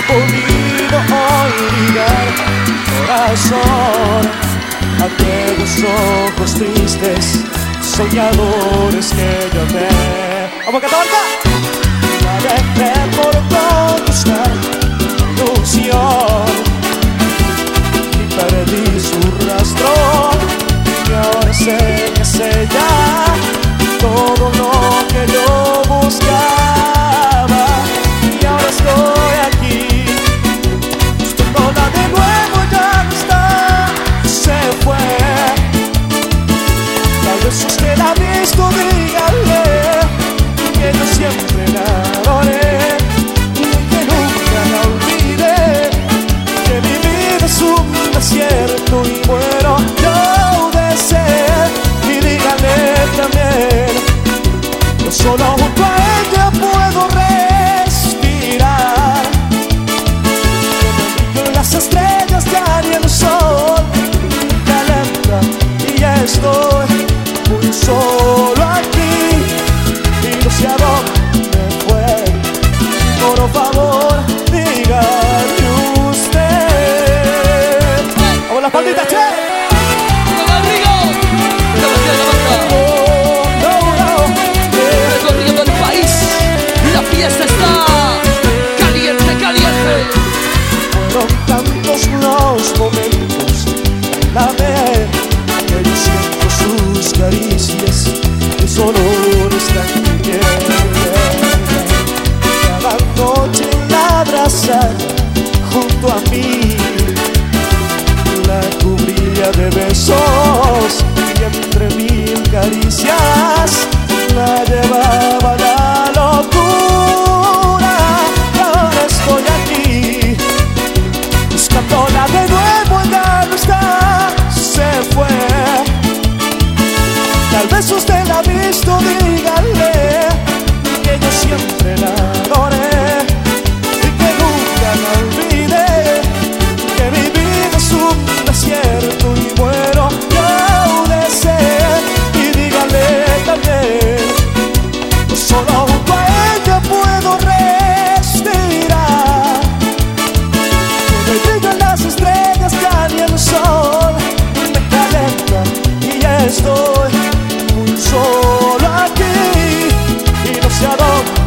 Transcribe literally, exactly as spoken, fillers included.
podido olvidar, corazón, aquellos ojos tristes, soñadores que yo te... ¡Vamos a cantar! La dejé por conquistar ilusión y perdí su rastro, y ahora sé que sé ya todo lo que yo buscaba, y ahora estoy aquí buscándola de nuevo. Ya no está, se fue. Tal vez usted la ha visto, dígale que yo siempre la adoré y que nunca la olvidé, que mi vida es un desierto y muero yo de sed. Y dígale también, yo solo junto a ella puedo respirar, que me brillan las estrellas ya ni el sol me calenta, y ya estoy muy solo aquí y no sé a dónde fue. Por favor, dígame usted. ¡Vamos las palmitas, che! Fueron tantos los momentos en la vez que yo siento sus caricias y solo están en mi piel. Cada noche la abrazaba junto a mí, la cubría de besos y entre mil caricias la llevaba a la locura. Y ahora estoy aquí buscándola de nuevo, ya no está, se fue. Tal vez usted la ha visto, dígale que yo siempre la adoré y que nunca la olvidé, que mi vida es un desierto y muero yo de sed. Y dígale también, yo solo junto a ella puedo respirar, que me brillan las estrellas ya ni el sol me calenta, y ya estoy muy solo aquí y no sé a dónde